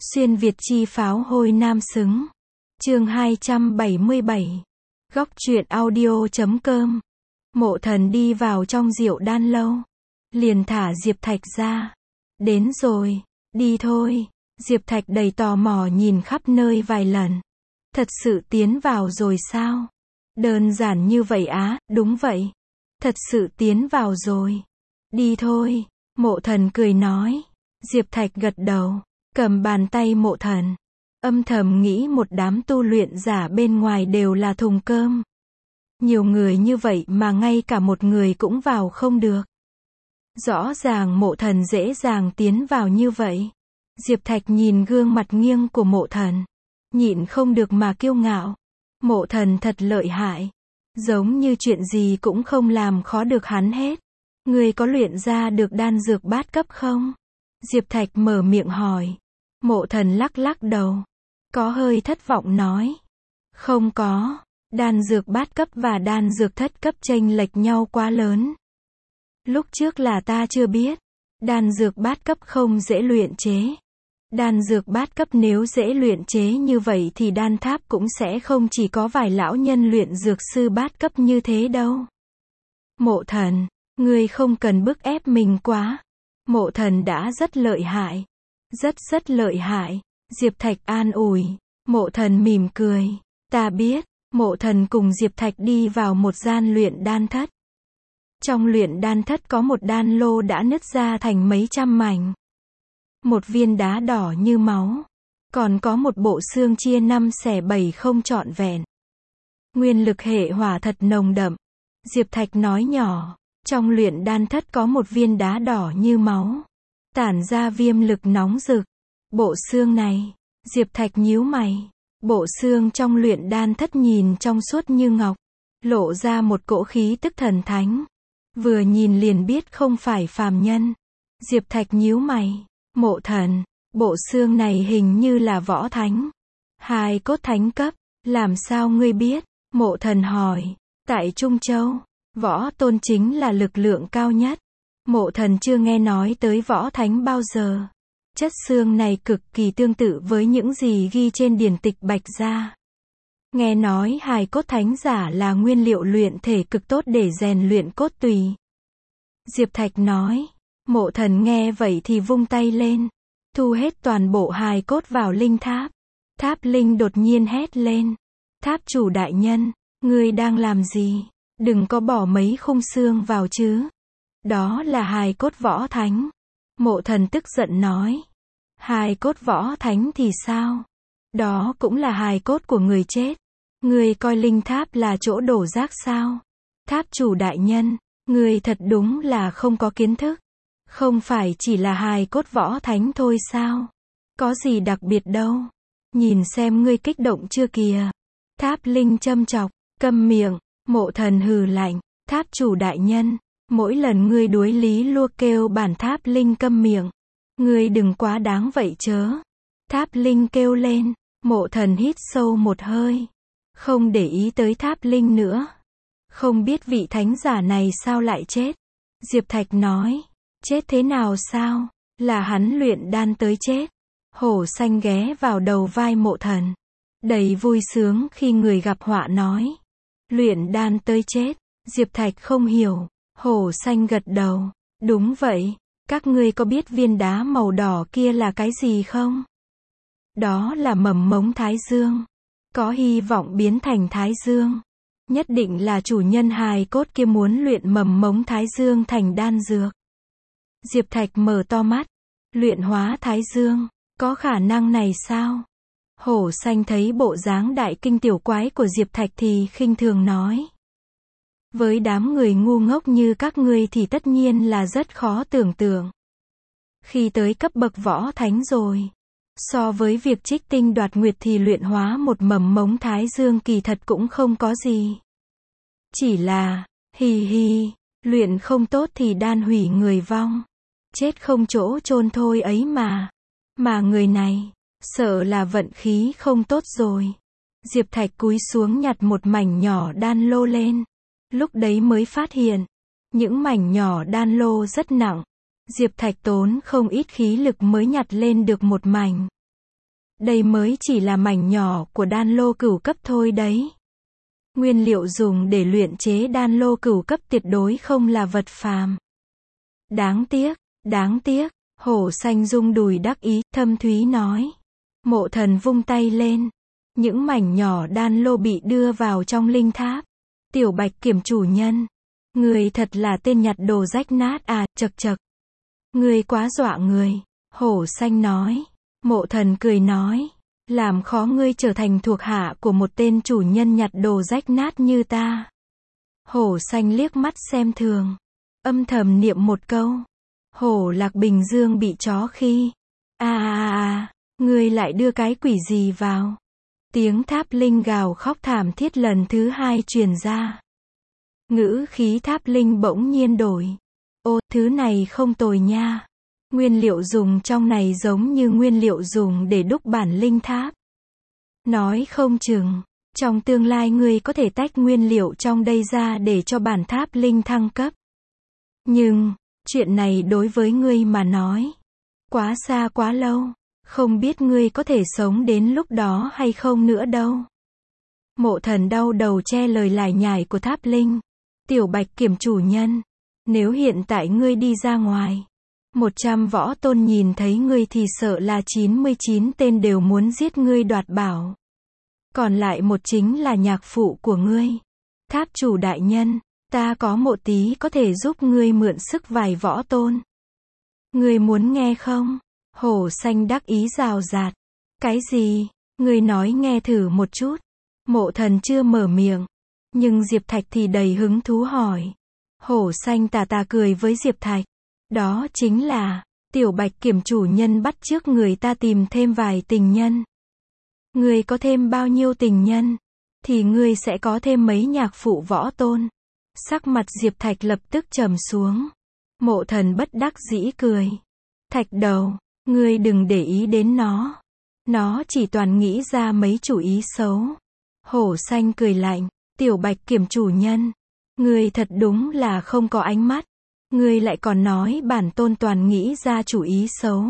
Xuyên Việt chi pháo hôi nam xứng. Chương 277. Góc truyện audio.com. Mộ Thần đi vào trong Diệu Đan lâu, liền thả Diệp Thạch ra. Đến rồi, đi thôi. Diệp Thạch đầy tò mò nhìn khắp nơi vài lần. Thật sự tiến vào rồi sao? Đơn giản như vậy á? Đúng vậy. Thật sự tiến vào rồi. Đi thôi. Mộ Thần cười nói. Diệp Thạch gật đầu, cầm bàn tay Mộ Thần, âm thầm nghĩ một đám tu luyện giả bên ngoài đều là thùng cơm. Nhiều người như vậy mà ngay cả một người cũng vào không được. Rõ ràng Mộ Thần dễ dàng tiến vào như vậy. Diệp Thạch nhìn gương mặt nghiêng của Mộ Thần, nhịn không được mà kiêu ngạo. Mộ Thần thật lợi hại, giống như chuyện gì cũng không làm khó được hắn hết. Người có luyện ra được đan dược bát cấp không? Diệp Thạch mở miệng hỏi. Mộ Thần lắc lắc đầu, có hơi thất vọng nói. Không có, đan dược bát cấp và đan dược thất cấp chênh lệch nhau quá lớn. Lúc trước là ta chưa biết, đan dược bát cấp không dễ luyện chế. Đan dược bát cấp nếu dễ luyện chế như vậy thì đan tháp cũng sẽ không chỉ có vài lão nhân luyện dược sư bát cấp như thế đâu. Mộ Thần, ngươi không cần bức ép mình quá. Mộ Thần đã rất lợi hại. Rất lợi hại. Diệp Thạch an ủi. Mộ Thần mỉm cười. Ta biết. Mộ Thần cùng Diệp Thạch đi vào một gian luyện đan thất. Trong luyện đan thất có một đan lô đã nứt ra thành mấy trăm mảnh. Một viên đá đỏ như máu. Còn có một bộ xương chia 5 xẻ 7 không trọn vẹn. Nguyên lực hệ hỏa thật nồng đậm. Diệp Thạch nói nhỏ. Trong luyện đan thất có một viên đá đỏ như máu, tản ra viêm lực nóng rực. Bộ xương này, Diệp Thạch nhíu mày. Bộ xương trong luyện đan thất nhìn trong suốt như ngọc, lộ ra một cỗ khí tức thần thánh. Vừa nhìn liền biết không phải phàm nhân. Diệp Thạch nhíu mày. Mộ Thần, bộ xương này hình như là võ thánh. Hài cốt thánh cấp, làm sao ngươi biết? Mộ Thần hỏi. Tại Trung Châu, võ tôn chính là lực lượng cao nhất. Mộ Thần chưa nghe nói tới võ thánh bao giờ. Chất xương này cực kỳ tương tự với những gì ghi trên điển tịch Bạch Gia. Nghe nói hài cốt thánh giả là nguyên liệu luyện thể cực tốt để rèn luyện cốt tùy. Diệp Thạch nói. Mộ Thần nghe vậy thì vung tay lên, thu hết toàn bộ hài cốt vào linh tháp. Tháp linh đột nhiên hét lên. Tháp chủ đại nhân, ngươi đang làm gì? Đừng có bỏ mấy khung xương vào chứ. Đó là hài cốt võ thánh. Mộ Thần tức giận nói. Hài cốt võ thánh thì sao? Đó cũng là hài cốt của người chết. Ngươi coi linh tháp là chỗ đổ rác sao? Tháp chủ đại nhân, ngươi thật đúng là không có kiến thức. Không phải chỉ là hài cốt võ thánh thôi sao? Có gì đặc biệt đâu. Nhìn xem ngươi kích động chưa kìa. Tháp linh châm chọc. Câm miệng. Mộ Thần hừ lạnh. Tháp chủ đại nhân, mỗi lần ngươi đuối lý lua kêu bản tháp linh câm miệng. Ngươi đừng quá đáng vậy chớ. Tháp linh kêu lên. Mộ Thần hít sâu một hơi, không để ý tới tháp linh nữa. Không biết vị thánh giả này sao lại chết. Diệp Thạch nói. Chết thế nào sao? Là hắn luyện đan tới chết. Hổ xanh ghé vào đầu vai Mộ Thần, đầy vui sướng khi người gặp họa nói. Luyện đan tới chết. Diệp Thạch không hiểu. Hổ xanh gật đầu. Đúng vậy. Các ngươi có biết viên đá màu đỏ kia là cái gì không? Đó là mầm mống Thái Dương. Có hy vọng biến thành Thái Dương. Nhất định là chủ nhân hài cốt kia muốn luyện mầm mống Thái Dương thành đan dược. Diệp Thạch mở to mắt. Luyện hóa Thái Dương, có khả năng này sao? Hổ xanh thấy bộ dáng đại kinh tiểu quái của Diệp Thạch thì khinh thường nói. Với đám người ngu ngốc như các ngươi thì tất nhiên là rất khó tưởng tượng. Khi tới cấp bậc võ thánh rồi, so với việc trích tinh đoạt nguyệt thì luyện hóa một mầm mống Thái Dương kỳ thật cũng không có gì. Chỉ là, luyện không tốt thì đan hủy người vong. Chết không chỗ chôn thôi ấy mà. Mà người này, sợ là vận khí không tốt rồi. Diệp Thạch cúi xuống nhặt một mảnh nhỏ đan lô lên. Lúc đấy mới phát hiện, những mảnh nhỏ đan lô rất nặng. Diệp Thạch tốn không ít khí lực mới nhặt lên được một mảnh. Đây mới chỉ là mảnh nhỏ của đan lô cửu cấp thôi đấy. Nguyên liệu dùng để luyện chế đan lô cửu cấp tuyệt đối không là vật phàm. Đáng tiếc, hổ xanh rung đùi đắc ý, thâm thúy nói. Mộ Thần vung tay lên. Những mảnh nhỏ đan lô bị đưa vào trong linh tháp. Tiểu Bạch Kiểm chủ nhân. Người thật là tên nhặt đồ rách nát à, chậc chậc. Người quá dọa người. Hổ xanh nói. Mộ Thần cười nói. Làm khó ngươi trở thành thuộc hạ của một tên chủ nhân nhặt đồ rách nát như ta. Hổ xanh liếc mắt xem thường. Âm thầm niệm một câu. Hổ Lạc Bình Dương bị chó khi. Ngươi lại đưa cái quỷ gì vào? Tiếng Tháp Linh gào khóc thảm thiết lần thứ hai truyền ra. Ngữ khí Tháp Linh bỗng nhiên đổi. Ô, thứ này không tồi nha. Nguyên liệu dùng trong này giống như nguyên liệu dùng để đúc bản linh tháp. Nói không chừng, trong tương lai ngươi có thể tách nguyên liệu trong đây ra để cho bản tháp linh thăng cấp. Nhưng, chuyện này đối với ngươi mà nói, quá xa quá lâu, không biết ngươi có thể sống đến lúc đó hay không nữa đâu. Mộ Thần đau đầu che lời lải nhải của Tháp Linh. Tiểu Bạch Kiểm chủ nhân, nếu hiện tại ngươi đi ra ngoài, 100 võ tôn nhìn thấy ngươi thì sợ là 99 tên đều muốn giết ngươi đoạt bảo. Còn lại một chính là nhạc phụ của ngươi. Tháp chủ đại nhân, ta có một tí có thể giúp ngươi mượn sức vài võ tôn. Ngươi muốn nghe không? Hổ xanh đắc ý rào rạt. Cái gì? Ngươi nói nghe thử một chút. Mộ Thần chưa mở miệng. Nhưng Diệp Thạch thì đầy hứng thú hỏi. Hổ xanh tà tà cười với Diệp Thạch. Đó chính là, Tiểu Bạch Kiểm chủ nhân bắt chước người ta tìm thêm vài tình nhân. Ngươi có thêm bao nhiêu tình nhân, thì ngươi sẽ có thêm mấy nhạc phụ võ tôn. Sắc mặt Diệp Thạch lập tức trầm xuống. Mộ Thần bất đắc dĩ cười. Thạch đầu, ngươi đừng để ý đến nó. Nó chỉ toàn nghĩ ra mấy chủ ý xấu. Hổ xanh cười lạnh. Tiểu Bạch Kiểm chủ nhân, ngươi thật đúng là không có ánh mắt. Ngươi lại còn nói bản tôn toàn nghĩ ra chủ ý xấu.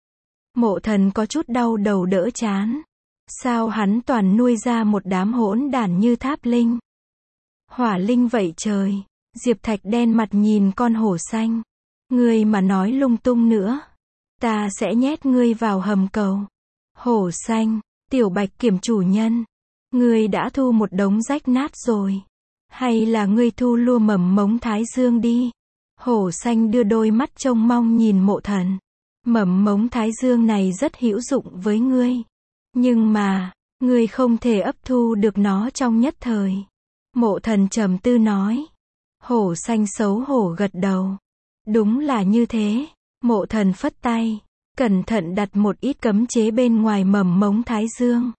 Mộ Thần có chút đau đầu đỡ chán. Sao hắn toàn nuôi ra một đám hỗn đản như Tháp Linh, Hỏa Linh vậy trời. Diệp Thạch đen mặt nhìn con hổ xanh. Ngươi mà nói lung tung nữa, ta sẽ nhét ngươi vào hầm cầu. Hổ xanh, Tiểu Bạch Kiểm chủ nhân, ngươi đã thu một đống rách nát rồi. Hay là ngươi thu lua mầm mống Thái Dương đi? Hổ xanh đưa đôi mắt trông mong nhìn Mộ Thần. Mầm mống Thái Dương này rất hữu dụng với ngươi. Nhưng mà, ngươi không thể ấp thu được nó trong nhất thời. Mộ Thần trầm tư nói. Hổ xanh xấu hổ gật đầu. Đúng là như thế. Mộ Thần phất tay, cẩn thận đặt một ít cấm chế bên ngoài mầm mống Thái Dương.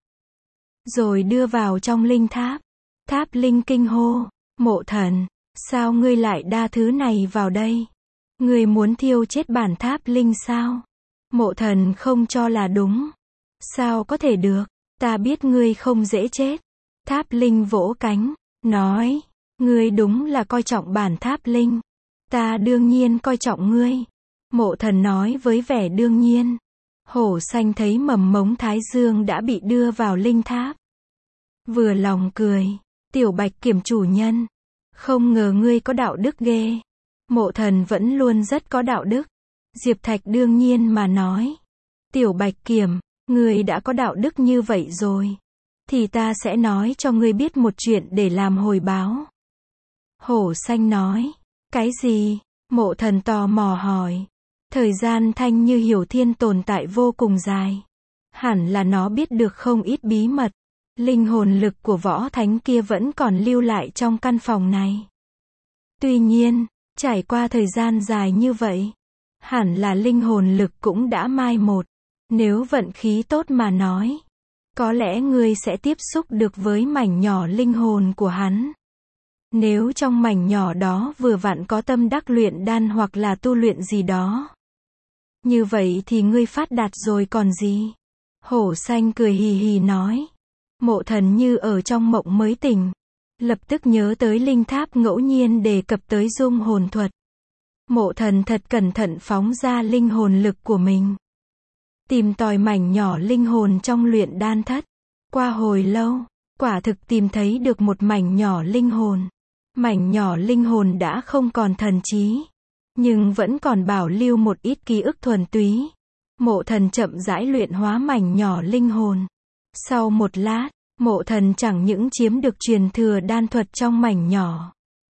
Rồi đưa vào trong linh tháp. Tháp Linh kinh hô. Mộ Thần, sao ngươi lại đa thứ này vào đây? Ngươi muốn thiêu chết bản Tháp Linh sao? Mộ Thần không cho là đúng. Sao có thể được? Ta biết ngươi không dễ chết. Tháp Linh vỗ cánh, nói. Ngươi đúng là coi trọng bản Tháp Linh. Ta đương nhiên coi trọng ngươi. Mộ Thần nói với vẻ đương nhiên. Hổ xanh thấy mầm mống Thái Dương đã bị đưa vào linh tháp. Vừa lòng cười. Tiểu Bạch Kiểm chủ nhân, không ngờ ngươi có đạo đức ghê. Mộ Thần vẫn luôn rất có đạo đức. Diệp Thạch đương nhiên mà nói. Tiểu Bạch Kiểm, ngươi đã có đạo đức như vậy rồi, thì ta sẽ nói cho ngươi biết một chuyện để làm hồi báo. Hổ xanh nói. Cái gì? Mộ Thần tò mò hỏi. Thời gian Thanh Như Hiểu Thiên tồn tại vô cùng dài. Hẳn là nó biết được không ít bí mật. Linh hồn lực của võ thánh kia vẫn còn lưu lại trong căn phòng này. Tuy nhiên, trải qua thời gian dài như vậy, hẳn là linh hồn lực cũng đã mai một. Nếu vận khí tốt mà nói, có lẽ ngươi sẽ tiếp xúc được với mảnh nhỏ linh hồn của hắn. Nếu trong mảnh nhỏ đó vừa vặn có tâm đắc luyện đan hoặc là tu luyện gì đó, như vậy thì ngươi phát đạt rồi còn gì. Hổ xanh cười hì hì nói. Mộ Thần như ở trong mộng mới tỉnh, lập tức nhớ tới linh tháp ngẫu nhiên đề cập tới dung hồn thuật. Mộ Thần thật cẩn thận phóng ra linh hồn lực của mình. tìm tòi mảnh nhỏ linh hồn trong luyện đan thất. Qua hồi lâu, quả thực tìm thấy được một mảnh nhỏ linh hồn. Mảnh nhỏ linh hồn đã không còn thần trí, nhưng vẫn còn bảo lưu một ít ký ức thuần túy. Mộ Thần chậm rãi luyện hóa mảnh nhỏ linh hồn. Sau một lát, Mộ Thần chẳng những chiếm được truyền thừa đan thuật trong mảnh nhỏ,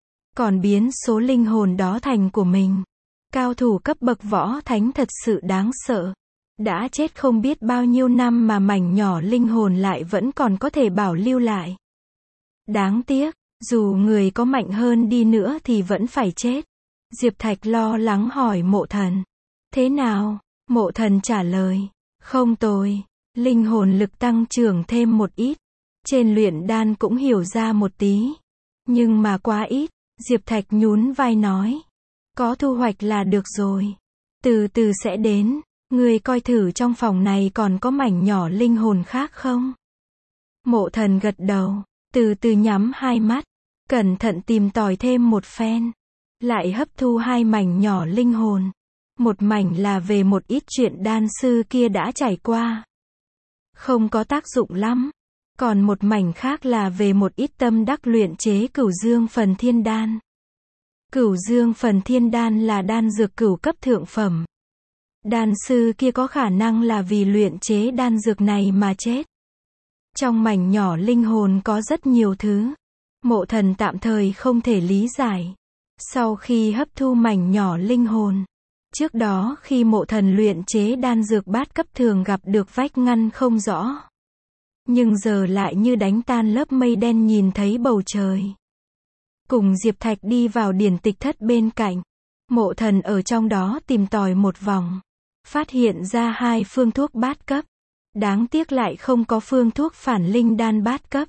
còn biến số linh hồn đó thành của mình. Cao thủ cấp bậc võ thánh thật sự đáng sợ. Đã chết không biết bao nhiêu năm mà mảnh nhỏ linh hồn lại vẫn còn có thể bảo lưu lại. Đáng tiếc, dù người có mạnh hơn đi nữa thì vẫn phải chết. Diệp Thạch lo lắng hỏi Mộ Thần. Thế nào? Mộ Thần trả lời. Không tồi. Linh hồn lực tăng trưởng thêm một ít. Trên luyện đan cũng hiểu ra một tí. Nhưng mà quá ít. Diệp Thạch nhún vai nói. Có thu hoạch là được rồi. Từ từ sẽ đến. Người coi thử trong phòng này còn có mảnh nhỏ linh hồn khác không? Mộ Thần gật đầu. Từ từ nhắm hai mắt. Cẩn thận tìm tòi thêm một phen. Lại hấp thu hai mảnh nhỏ linh hồn. Một mảnh là về một ít chuyện đan sư kia đã trải qua, không có tác dụng lắm. Còn một mảnh khác là về một ít tâm đắc luyện chế Cửu Dương Phần Thiên Đan. Cửu Dương Phần Thiên Đan là đan dược cửu cấp thượng phẩm. Đan sư kia có khả năng là vì luyện chế đan dược này mà chết. Trong mảnh nhỏ linh hồn có rất nhiều thứ. Mộ Thần tạm thời không thể lý giải. Sau khi hấp thu mảnh nhỏ linh hồn, trước đó khi Mộ Thần luyện chế đan dược bát cấp thường gặp được vách ngăn không rõ. Nhưng giờ lại như đánh tan lớp mây đen nhìn thấy bầu trời. Cùng Diệp Thạch đi vào điển tịch thất bên cạnh. Mộ Thần ở trong đó tìm tòi một vòng. Phát hiện ra 2 phương thuốc bát cấp. Đáng tiếc lại không có phương thuốc phản linh đan bát cấp.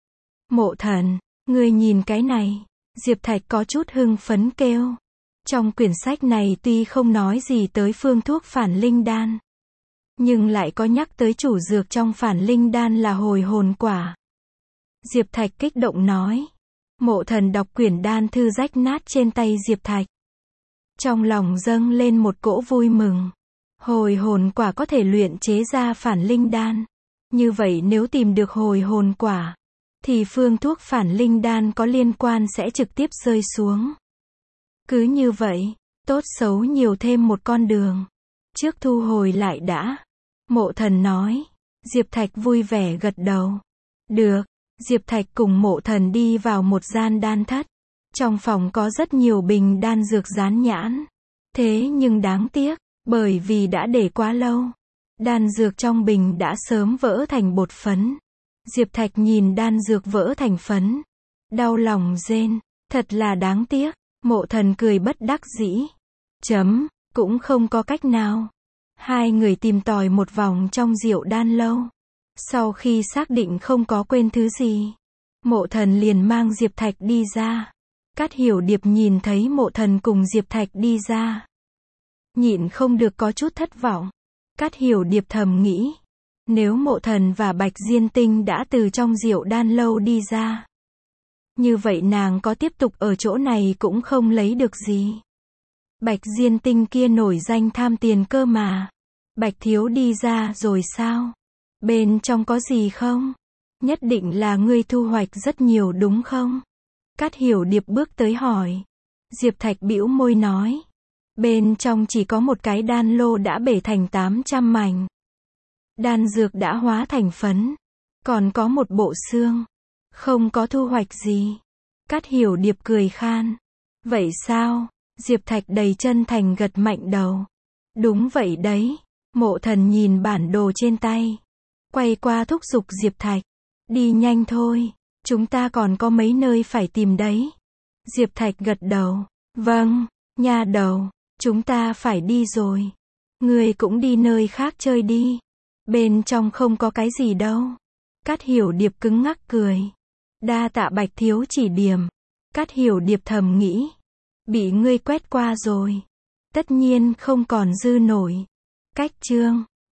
Mộ Thần, ngươi nhìn cái này. Diệp Thạch có chút hưng phấn kêu. Trong quyển sách này tuy không nói gì tới phương thuốc phản linh đan, nhưng lại có nhắc tới chủ dược trong phản linh đan là hồi hồn quả. Diệp Thạch kích động nói. Mộ Thần đọc quyển đan thư rách nát trên tay Diệp Thạch. Trong lòng dâng lên một cỗ vui mừng. Hồi hồn quả có thể luyện chế ra phản linh đan. Như vậy nếu tìm được hồi hồn quả, thì phương thuốc phản linh đan có liên quan sẽ trực tiếp rơi xuống. Cứ như vậy, tốt xấu nhiều thêm một con đường. Trước thu hồi lại đã. Mộ Thần nói. Diệp Thạch vui vẻ gật đầu. Được. Diệp Thạch cùng Mộ Thần đi vào một gian đan thất. Trong phòng có rất nhiều bình đan dược dán nhãn. Thế nhưng đáng tiếc, bởi vì đã để quá lâu, đan dược trong bình đã sớm vỡ thành bột phấn. Diệp Thạch nhìn đan dược vỡ thành phấn, đau lòng rên, thật là đáng tiếc. Mộ Thần cười bất đắc dĩ. Cũng không có cách nào. Hai người tìm tòi một vòng trong Diệu Đan lâu. Sau khi xác định không có quên thứ gì, Mộ Thần liền mang Diệp Thạch đi ra. Cát Hiểu Điệp nhìn thấy Mộ Thần cùng Diệp Thạch đi ra, nhịn không được có chút thất vọng. Cát Hiểu Điệp thầm nghĩ, nếu Mộ Thần và Bạch Diên Tinh đã từ trong Diệu Đan lâu đi ra, như vậy nàng có tiếp tục ở chỗ này cũng không lấy được gì. Bạch Diên Tinh kia nổi danh tham tiền cơ mà. Bạch thiếu đi ra rồi sao? Bên trong có gì không? Nhất định là ngươi thu hoạch rất nhiều đúng không? Cát Hiểu Điệp bước tới hỏi. Diệp Thạch bĩu môi nói. Bên trong chỉ có một cái đan lô đã bể thành 800 mảnh. Đan dược đã hóa thành phấn. Còn có một bộ xương. Không có thu hoạch gì. Cát Hiểu Điệp cười khan. Vậy sao? Diệp Thạch đầy chân thành gật mạnh đầu. Đúng vậy đấy. Mộ Thần nhìn bản đồ trên tay, quay qua thúc giục Diệp Thạch. Đi nhanh thôi. Chúng ta còn có mấy nơi phải tìm đấy. Diệp Thạch gật đầu. Vâng, nha đầu. Chúng ta phải đi rồi. Ngươi cũng đi nơi khác chơi đi. Bên trong không có cái gì đâu. Cát Hiểu Điệp cứng ngắc cười. Đa tạ Bạch thiếu chỉ điểm. Cát Hiểu Điệp thầm nghĩ. Bị ngươi quét qua rồi. Tất nhiên không còn dư nổi. Cách chương